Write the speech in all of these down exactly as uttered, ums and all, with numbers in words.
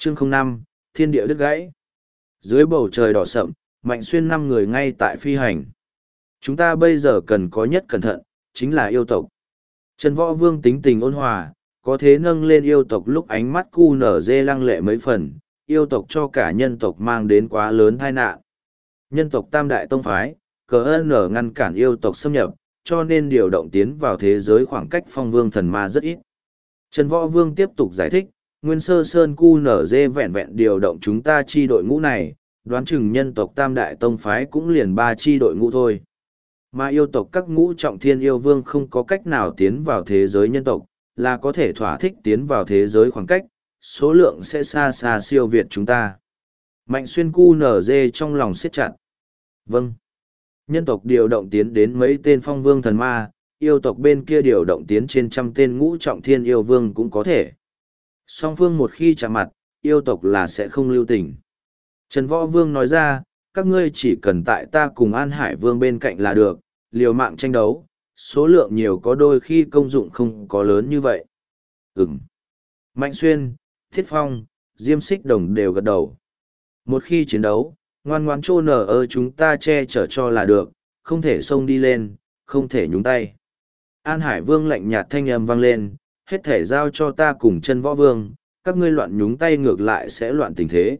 Chương không năm, thiên địa đứt gãy. Dưới bầu trời đỏ sậm, Mạnh Xuyên năm người ngay tại phi hành. Chúng ta bây giờ cần có nhất cẩn thận, chính là yêu tộc. Trần Võ Vương tính tình ôn hòa, có thế nâng lên yêu tộc lúc ánh mắt cu nở dê lăng lệ mấy phần, yêu tộc cho cả nhân tộc mang đến quá lớn tai nạn. Nhân tộc tam đại tông phái, cờ ơn nở ngăn cản yêu tộc xâm nhập, cho nên điều động tiến vào thế giới khoảng cách phong vương thần ma rất ít. Trần Võ Vương tiếp tục giải thích, Nguyên Sơ Sơn cu nở dê vẹn vẹn điều động chúng ta chi đội ngũ này, đoán chừng nhân tộc tam đại tông phái cũng liền ba chi đội ngũ thôi. Mà yêu tộc các ngũ trọng thiên yêu vương không có cách nào tiến vào thế giới nhân tộc, là có thể thỏa thích tiến vào thế giới khoảng cách, số lượng sẽ xa xa siêu việt chúng ta. Mạnh Xuyên cu nở dê trong lòng siết chặt. Vâng. Nhân tộc điều động tiến đến mấy tên phong vương thần ma, yêu tộc bên kia điều động tiến trên trăm tên ngũ trọng thiên yêu vương cũng có thể. Song phương một khi chạm mặt, yêu tộc là sẽ không lưu tình. Trần Võ Vương nói ra, các ngươi chỉ cần tại ta cùng An Hải Vương bên cạnh là được, liều mạng tranh đấu, số lượng nhiều có đôi khi công dụng không có lớn như vậy. Ừm. Mạnh Xuyên, Thiết Phong, Diêm Xích Đồng đều gật đầu. Một khi chiến đấu, ngoan ngoãn trô nở ơ chúng ta che chở cho là được, không thể xông đi lên, không thể nhúng tay. An Hải Vương lạnh nhạt thanh âm vang lên, hết thể giao cho ta cùng Chân Võ Vương, các ngươi loạn nhúng tay ngược lại sẽ loạn tình thế.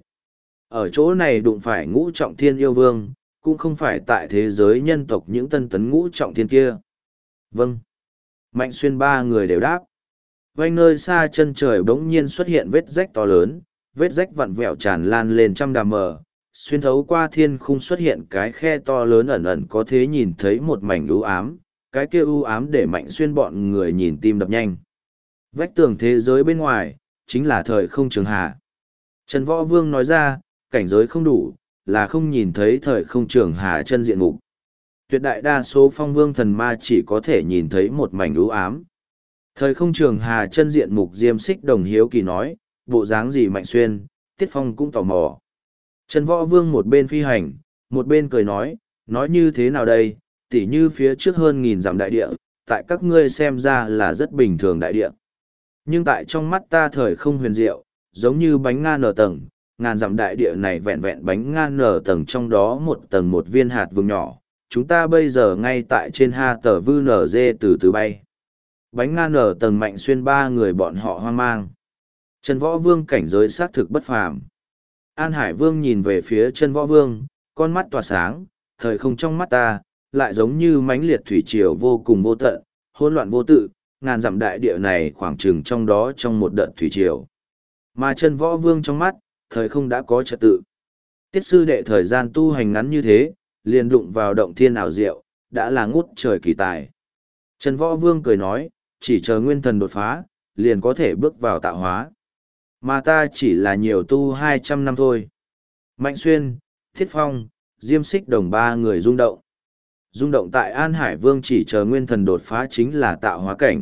Ở chỗ này đụng phải ngũ trọng thiên yêu vương, cũng không phải tại thế giới nhân tộc những tân tấn ngũ trọng thiên kia. Vâng. Mạnh Xuyên ba người đều đáp. Vanh nơi xa chân trời bỗng nhiên xuất hiện vết rách to lớn, vết rách vặn vẹo tràn lan lên trăm đàm mờ, xuyên thấu qua thiên khung xuất hiện cái khe to lớn ẩn ẩn có thể nhìn thấy một mảnh u ám, cái kia u ám để Mạnh Xuyên bọn người nhìn tim đập nhanh. Vách tường thế giới bên ngoài, chính là thời không trường hà. Trần Võ Vương nói ra, cảnh giới không đủ, là không nhìn thấy thời không trường hà chân diện mục. Tuyệt đại đa số phong vương thần ma chỉ có thể nhìn thấy một mảnh u ám. Thời không trường hà chân diện mục Diêm Xích Đồng hiếu kỳ nói, bộ dáng gì Mạnh Xuyên, Tiết Phong cũng tò mò. Trần Võ Vương một bên phi hành, một bên cười nói, nói như thế nào đây, tỉ như phía trước hơn nghìn dặm đại địa, tại các ngươi xem ra là rất bình thường đại địa. Nhưng tại trong mắt ta thời không huyền diệu, giống như bánh nga nở tầng, ngàn dặm đại địa này vẹn vẹn bánh nga nở tầng trong đó một tầng một viên hạt vương nhỏ, chúng ta bây giờ ngay tại trên ha tờ vư nở dê từ từ bay. Bánh nga nở tầng Mạnh Xuyên ba người bọn họ hoang mang. Trần Võ Vương cảnh giới xác thực bất phàm. An Hải Vương nhìn về phía Trần Võ Vương, con mắt tỏa sáng, thời không trong mắt ta, lại giống như mãnh liệt thủy triều vô cùng vô tận, hỗn loạn vô tự, ngàn dặm đại địa này khoảng chừng trong đó trong một đợt thủy triều. Mà Trần Võ Vương trong mắt, thời không đã có trật tự. Tiết sư đệ thời gian tu hành ngắn như thế, liền đụng vào động thiên ảo diệu, đã là ngút trời kỳ tài. Trần Võ Vương cười nói, chỉ chờ nguyên thần đột phá, liền có thể bước vào tạo hóa. Mà ta chỉ là nhiều tu hai trăm năm thôi. Mạnh Xuyên, Thiết Phong, Diêm Xích Đồng ba người rung động. Rung động tại An Hải Vương chỉ chờ nguyên thần đột phá chính là tạo hóa cảnh.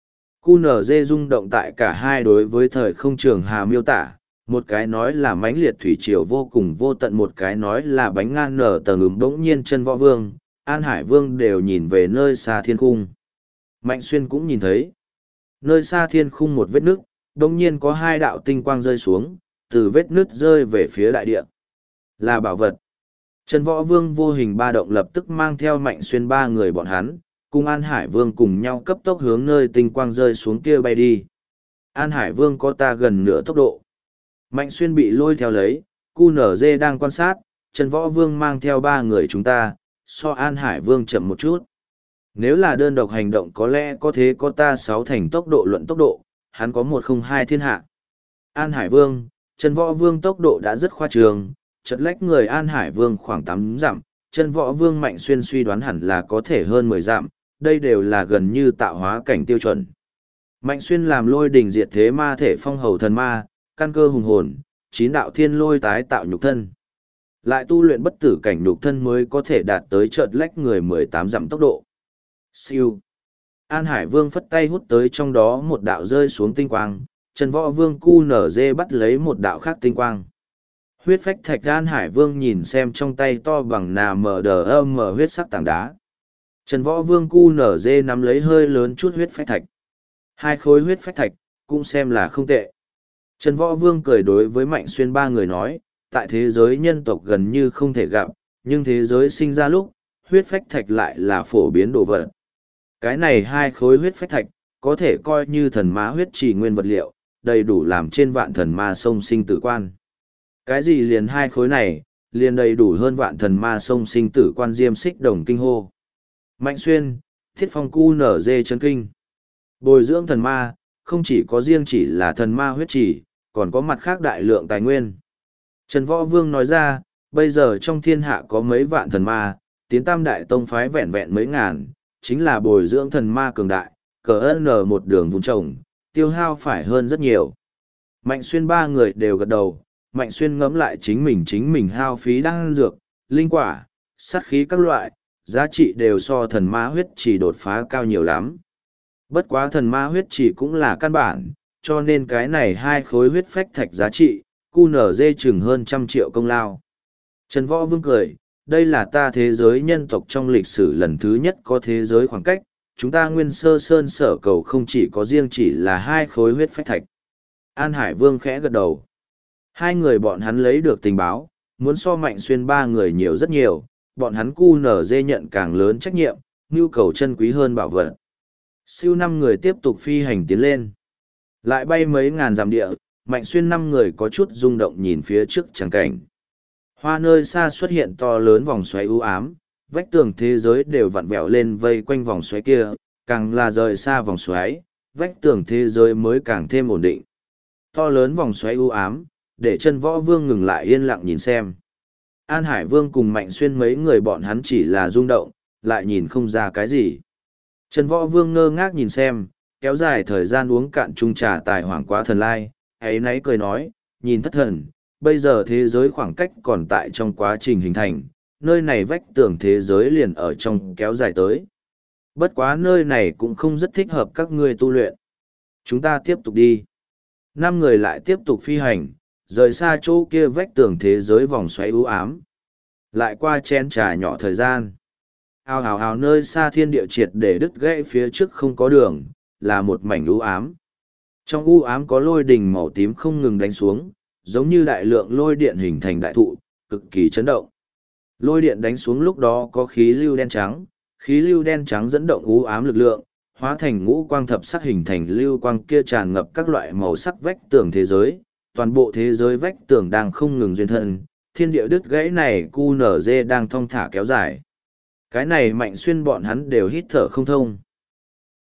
Cu nở dê rung động tại cả hai đối với thời không trường hà miêu tả, một cái nói là mãnh liệt thủy triều vô cùng vô tận, một cái nói là bánh ngan nở tầng ứng. Bỗng nhiên Chân Võ Vương, An Hải Vương đều nhìn về nơi xa thiên khung. Mạnh Xuyên cũng nhìn thấy. Nơi xa thiên khung một vết nước, bỗng nhiên có hai đạo tinh quang rơi xuống, từ vết nứt rơi về phía đại địa. Là bảo vật. Trần Võ Vương vô hình ba động lập tức mang theo Mạnh Xuyên ba người bọn hắn, cùng An Hải Vương cùng nhau cấp tốc hướng nơi tinh quang rơi xuống kia bay đi. An Hải Vương có ta gần nửa tốc độ. Mạnh Xuyên bị lôi theo lấy, cu nở dê đang quan sát, Trần Võ Vương mang theo ba người chúng ta, so An Hải Vương chậm một chút. Nếu là đơn độc hành động có lẽ có thế có ta sáu thành tốc độ luận tốc độ, hắn có một không hai thiên hạ. An Hải Vương, Trần Võ Vương tốc độ đã rất khoa trường, chật lách người An Hải Vương khoảng tám dặm, Trần Võ Vương Mạnh Xuyên suy đoán hẳn là có thể hơn mười dặm, đây đều là gần như tạo hóa cảnh tiêu chuẩn. Mạnh Xuyên làm lôi đỉnh diệt thế ma thể phong hầu thần ma, căn cơ hùng hồn, chín đạo thiên lôi tái tạo nhục thân. Lại tu luyện bất tử cảnh nhục thân mới có thể đạt tới chợt lách người mười tám dặm tốc độ. Siêu. An Hải Vương phất tay hút tới trong đó một đạo rơi xuống tinh quang, Trần Võ Vương cu nở dê bắt lấy một đạo khác tinh quang. Huyết phách thạch. An Hải Vương nhìn xem trong tay to bằng nà mờ đờ âm mở huyết sắc tảng đá. Trần Võ Vương cu nở dê nắm lấy hơi lớn chút huyết phách thạch. Hai khối huyết phách thạch, cũng xem là không tệ. Trần Võ Vương cười đối với Mạnh Xuyên ba người nói, tại thế giới nhân tộc gần như không thể gặp, nhưng thế giới sinh ra lúc, huyết phách thạch lại là phổ biến đồ vật. Cái này hai khối huyết phách thạch, có thể coi như thần ma huyết trì nguyên vật liệu, đầy đủ làm trên vạn thần ma sông sinh tử quan. Cái gì liền hai khối này, liền đầy đủ hơn vạn thần ma sông sinh tử quan diêm xích đồng kinh hô. Mạnh Xuyên, Thiết Phong cu nở dê chân kinh. Bồi dưỡng thần ma, không chỉ có riêng chỉ là thần ma huyết trì, còn có mặt khác đại lượng tài nguyên. Trần Võ Vương nói ra, bây giờ trong thiên hạ có mấy vạn thần ma, tiến tam đại tông phái vẹn vẹn mấy ngàn, chính là bồi dưỡng thần ma cường đại, cờ ơn nở một đường vùng trồng, tiêu hao phải hơn rất nhiều. Mạnh Xuyên ba người đều gật đầu, Mạnh Xuyên ngẫm lại chính mình chính mình hao phí đan dược, linh quả, sát khí các loại, giá trị đều so thần ma huyết chỉ đột phá cao nhiều lắm. Bất quá thần ma huyết chỉ cũng là căn bản, cho nên cái này hai khối huyết phách thạch giá trị, cu nở dê chừng hơn trăm triệu công lao. Trần Võ Vương cười, đây là ta thế giới nhân tộc trong lịch sử lần thứ nhất có thế giới khoảng cách, chúng ta nguyên sơ sơn sở cầu không chỉ có riêng chỉ là hai khối huyết phách thạch. An Hải Vương khẽ gật đầu. Hai người bọn hắn lấy được tình báo, muốn so Mạnh Xuyên ba người nhiều rất nhiều, bọn hắn cu nở dê nhận càng lớn trách nhiệm, nhu cầu chân quý hơn bảo vật. Siêu năm người tiếp tục phi hành tiến lên. Lại bay mấy ngàn dặm địa, Mạnh Xuyên năm người có chút rung động nhìn phía trước tràng cảnh. Hoa nơi xa xuất hiện to lớn vòng xoáy u ám, vách tường thế giới đều vặn vẹo lên vây quanh vòng xoáy kia, càng là rời xa vòng xoáy, vách tường thế giới mới càng thêm ổn định. To lớn vòng xoáy u ám, để Trần Võ Vương ngừng lại yên lặng nhìn xem. An Hải Vương cùng Mạnh Xuyên mấy người bọn hắn chỉ là rung động, lại nhìn không ra cái gì. Trần Võ Vương ngơ ngác nhìn xem, kéo dài thời gian uống cạn chung trà tài hoàng quá thần lai, ấy nấy cười nói, nhìn thất thần, bây giờ thế giới khoảng cách còn tại trong quá trình hình thành, nơi này vách tường thế giới liền ở trong kéo dài tới. Bất quá nơi này cũng không rất thích hợp các ngươi tu luyện. Chúng ta tiếp tục đi. Năm người lại tiếp tục phi hành, rời xa chỗ kia vách tường thế giới vòng xoáy u ám. Lại qua chén trà nhỏ thời gian. Hào hào hào nơi xa thiên địa triệt để đứt gãy phía trước không có đường, là một mảnh u ám. Trong u ám có lôi đình màu tím không ngừng đánh xuống, giống như đại lượng lôi điện hình thành đại thụ, cực kỳ chấn động. Lôi điện đánh xuống lúc đó có khí lưu đen trắng, khí lưu đen trắng dẫn động u ám lực lượng, hóa thành ngũ quang thập sắc hình thành lưu quang kia tràn ngập các loại màu sắc vách tường thế giới, toàn bộ thế giới vách tường đang không ngừng duyên thân, thiên địa đứt gãy này cu nở dê đang thong thả kéo dài. Cái này Mạnh Xuyên bọn hắn đều hít thở không thông.